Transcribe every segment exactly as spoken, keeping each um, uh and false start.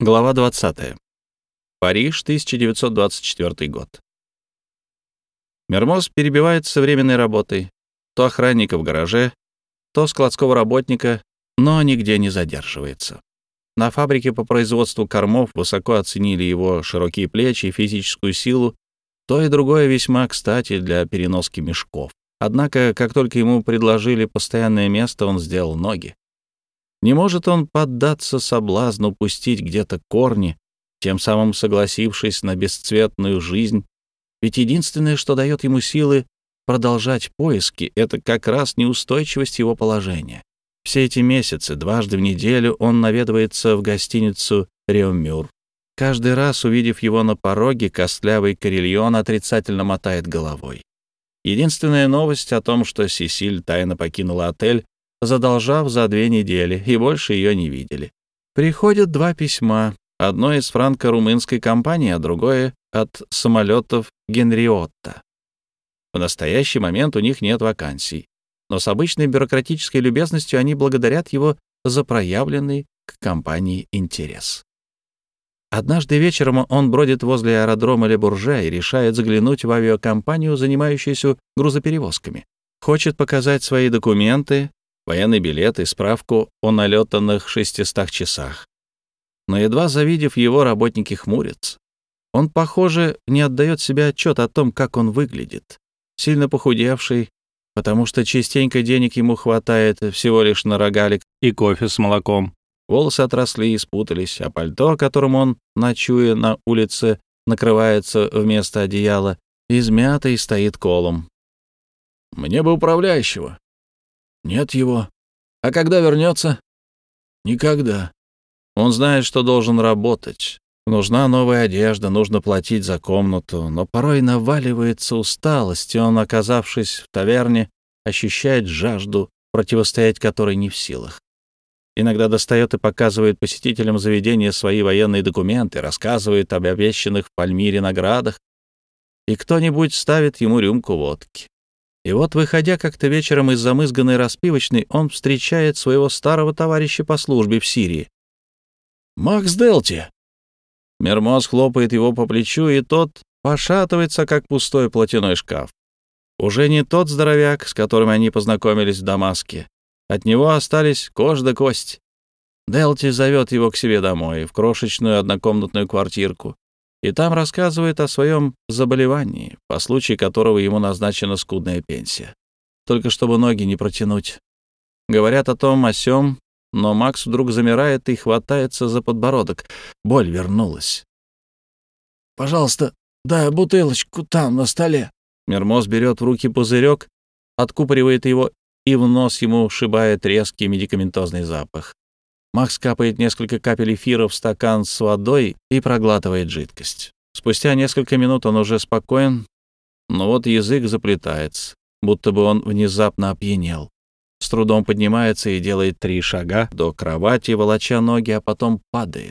Глава двадцатая. Париж, тысяча девятьсот двадцать четвёртый год. Мермоз перебивается временной работой. То охранника в гараже, то складского работника, но нигде не задерживается. На фабрике по производству кормов высоко оценили его широкие плечи и физическую силу. То и другое весьма кстати для переноски мешков. Однако, как только ему предложили постоянное место, он сделал ноги. Не может он поддаться соблазну пустить где-то корни, тем самым согласившись на бесцветную жизнь, ведь единственное, что дает ему силы продолжать поиски, это как раз неустойчивость его положения. Все эти месяцы, дважды в неделю, он наведывается в гостиницу «Реомюр». Каждый раз, увидев его на пороге, костлявый Карельон отрицательно мотает головой. Единственная новость о том, что Сесиль тайно покинула отель, задолжав за две недели, и больше ее не видели. Приходят два письма, одно из франко-румынской компании, а другое от самолетов Генриотта. В настоящий момент у них нет вакансий, но с обычной бюрократической любезностью они благодарят его за проявленный к компании интерес. Однажды вечером он бродит возле аэродрома Ле-Бурже и решает заглянуть в авиакомпанию, занимающуюся грузоперевозками. Хочет показать свои документы, военный билет и справку о налетанных шестистах часах. Но едва завидев его, работники хмурятся. Он, похоже, не отдает себе отчет о том, как он выглядит. Сильно похудевший, потому что частенько денег ему хватает всего лишь на рогалик и кофе с молоком. Волосы отросли и спутались, а пальто, которым он, ночуя на улице, накрывается вместо одеяла, измято и стоит колом. «Мне бы управляющего». «Нет его. А когда вернется?» «Никогда». Он знает, что должен работать. Нужна новая одежда, нужно платить за комнату, но порой наваливается усталость, и он, оказавшись в таверне, ощущает жажду, противостоять которой не в силах. Иногда достает и показывает посетителям заведения свои военные документы, рассказывает об обещанных в Пальмире наградах, и кто-нибудь ставит ему рюмку водки. И вот, выходя как-то вечером из замызганной распивочной, он встречает своего старого товарища по службе в Сирии. «Макс Делти!» Мермоз хлопает его по плечу, и тот пошатывается, как пустой платяной шкаф. Уже не тот здоровяк, с которым они познакомились в Дамаске. От него остались кожа да кость. Делти зовет его к себе домой, в крошечную однокомнатную квартирку, и там рассказывает о своем заболевании, по случаю которого ему назначена скудная пенсия. Только чтобы ноги не протянуть. Говорят о том, о сём, но Макс вдруг замирает и хватается за подбородок. Боль вернулась. «Пожалуйста, дай бутылочку там, на столе». Мермоз берет в руки пузырек, откупоривает его, и в нос ему шибает резкий медикаментозный запах. Макс капает несколько капель эфира в стакан с водой и проглатывает жидкость. Спустя несколько минут он уже спокоен, но вот язык заплетается, будто бы он внезапно опьянел. С трудом поднимается и делает три шага до кровати, волоча ноги, а потом падает.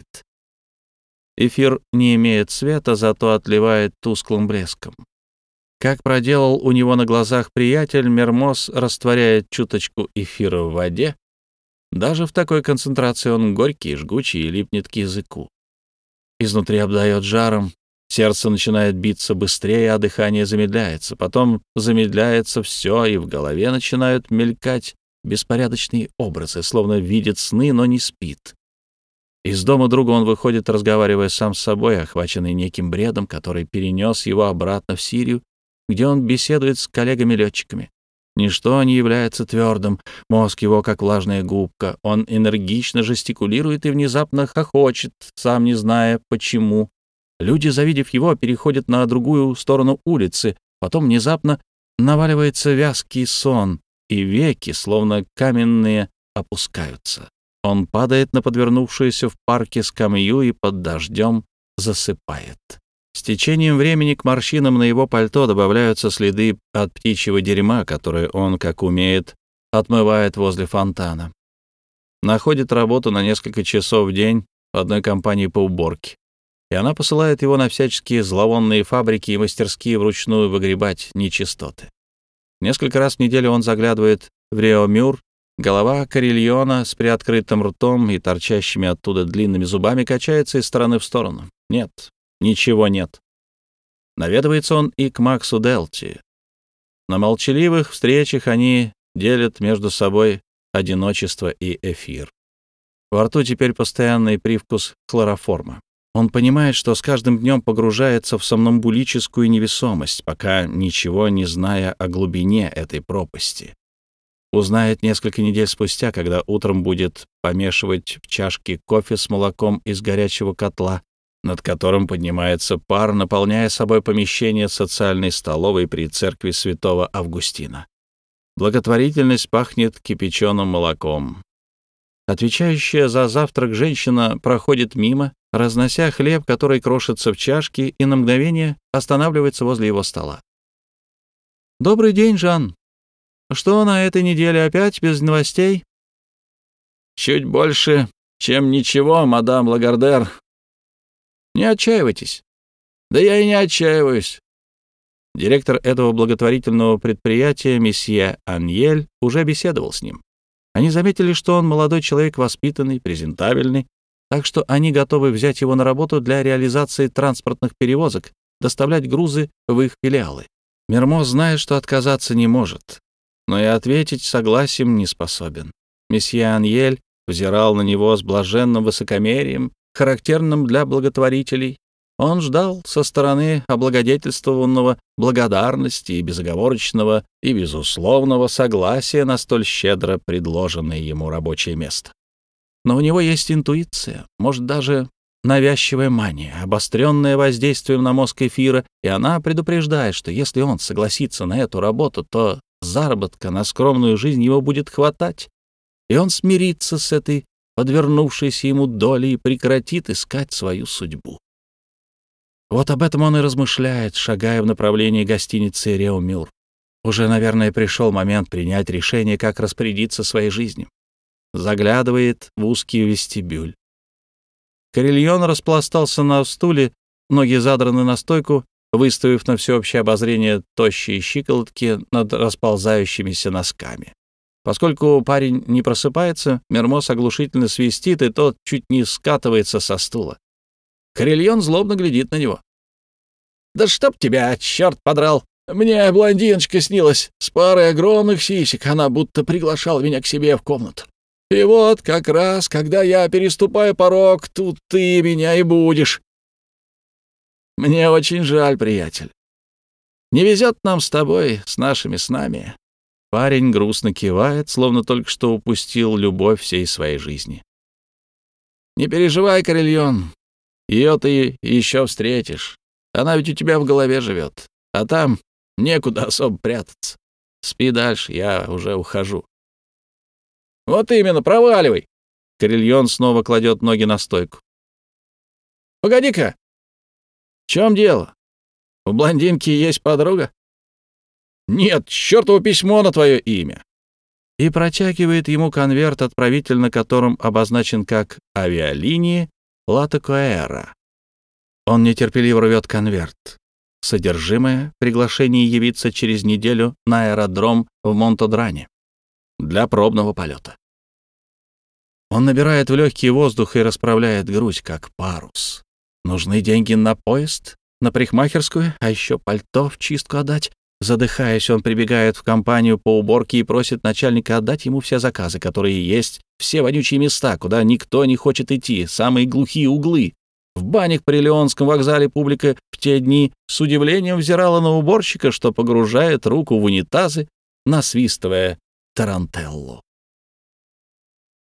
Эфир не имеет цвета, зато отливает тусклым блеском. Как проделал у него на глазах приятель, Мермоз растворяет чуточку эфира в воде. Даже в такой концентрации он горький, жгучий и липнет к языку. Изнутри обдает жаром, сердце начинает биться быстрее, а дыхание замедляется. Потом замедляется все, и в голове начинают мелькать беспорядочные образы, словно видит сны, но не спит. Из дома друга он выходит, разговаривая сам с собой, охваченный неким бредом, который перенес его обратно в Сирию, где он беседует с коллегами-летчиками. Ничто не является твердым, мозг его как влажная губка. Он энергично жестикулирует и внезапно хохочет, сам не зная почему. Люди, завидев его, переходят на другую сторону улицы, потом внезапно наваливается вязкий сон, и веки, словно каменные, опускаются. Он падает на подвернувшуюся в парке скамью и под дождем засыпает. С течением времени к морщинам на его пальто добавляются следы от птичьего дерьма, которое он, как умеет, отмывает возле фонтана. Находит работу на несколько часов в день в одной компании по уборке, и она посылает его на всяческие зловонные фабрики и мастерские вручную выгребать нечистоты. Несколько раз в неделю он заглядывает в Реомюр Голова Карельона с приоткрытым ртом и торчащими оттуда длинными зубами качается из стороны в сторону. Нет, ничего нет. Наведывается он и к Максу Делти. На молчаливых встречах они делят между собой одиночество и эфир. Во рту теперь постоянный привкус хлороформа. Он понимает, что с каждым днем погружается в сомнамбулическую невесомость, пока ничего не зная о глубине этой пропасти. Узнает несколько недель спустя, когда утром будет помешивать в чашке кофе с молоком из горячего котла, над которым поднимается пар, наполняя собой помещение социальной столовой при церкви святого Августина. Благотворительность пахнет кипяченым молоком. Отвечающая за завтрак женщина проходит мимо, разнося хлеб, который крошится в чашке, и на мгновение останавливается возле его стола. «Добрый день, Жан. Что на этой неделе опять без новостей?» «Чуть больше, чем ничего, мадам Лагардер». «Не отчаивайтесь». «Да я и не отчаиваюсь». Директор этого благотворительного предприятия, месье Аньель, уже беседовал с ним. Они заметили, что он молодой человек, воспитанный, презентабельный, так что они готовы взять его на работу для реализации транспортных перевозок, доставлять грузы в их филиалы. Мермо знает, что отказаться не может, но и ответить согласием не способен. Месье Аньель взирал на него с блаженным высокомерием, характерным для благотворителей. Он ждал со стороны облагодетельствованного благодарности и безоговорочного и безусловного согласия на столь щедро предложенное ему рабочее место. Но у него есть интуиция, может, даже навязчивая мания, обостренная воздействием на мозг эфира, и она предупреждает, что если он согласится на эту работу, то заработка на скромную жизнь его будет хватать, и он смирится с этой подвернувшейся ему долей и прекратит искать свою судьбу. Вот об этом он и размышляет, шагая в направлении гостиницы «Реомюр». Уже, наверное, пришел момент принять решение, как распорядиться своей жизнью. Заглядывает в узкий вестибюль. Карельон распластался на стуле, ноги задраны на стойку, выставив на всеобщее обозрение тощие щиколотки над расползающимися носками. Поскольку парень не просыпается, Мермос оглушительно свистит, и тот чуть не скатывается со стула. Карельон злобно глядит на него. «Да чтоб тебя, черт подрал! Мне блондиночка снилась с парой огромных сисек, она будто приглашала меня к себе в комнату. И вот как раз, когда я переступаю порог, тут ты меня и будешь. Мне очень жаль, приятель. Не везет нам с тобой, с нашими снами». Парень грустно кивает, словно только что упустил любовь всей своей жизни. «Не переживай, Карельон, ее ты еще встретишь. Она ведь у тебя в голове живет, а там некуда особо прятаться. Спи дальше, я уже ухожу». «Вот именно, проваливай!» Карельон снова кладет ноги на стойку. «Погоди-ка! В чем дело? У блондинки есть подруга?» «Нет, чертово письмо на твое имя!» И протягивает ему конверт, отправитель на котором обозначен как «Авиалинии Латакуэра». Он нетерпеливо рвет конверт. Содержимое — приглашение явиться через неделю на аэродром в Монтодране для пробного полета. Он набирает в легкий воздух и расправляет грудь, как парус. Нужны деньги на поезд, на парикмахерскую, а еще пальто в чистку отдать. Задыхаясь, он прибегает в компанию по уборке и просит начальника отдать ему все заказы, которые есть, все вонючие места, куда никто не хочет идти, самые глухие углы. В банях при Леонском вокзале публика в те дни с удивлением взирала на уборщика, что погружает руку в унитазы, насвистывая тарантеллу.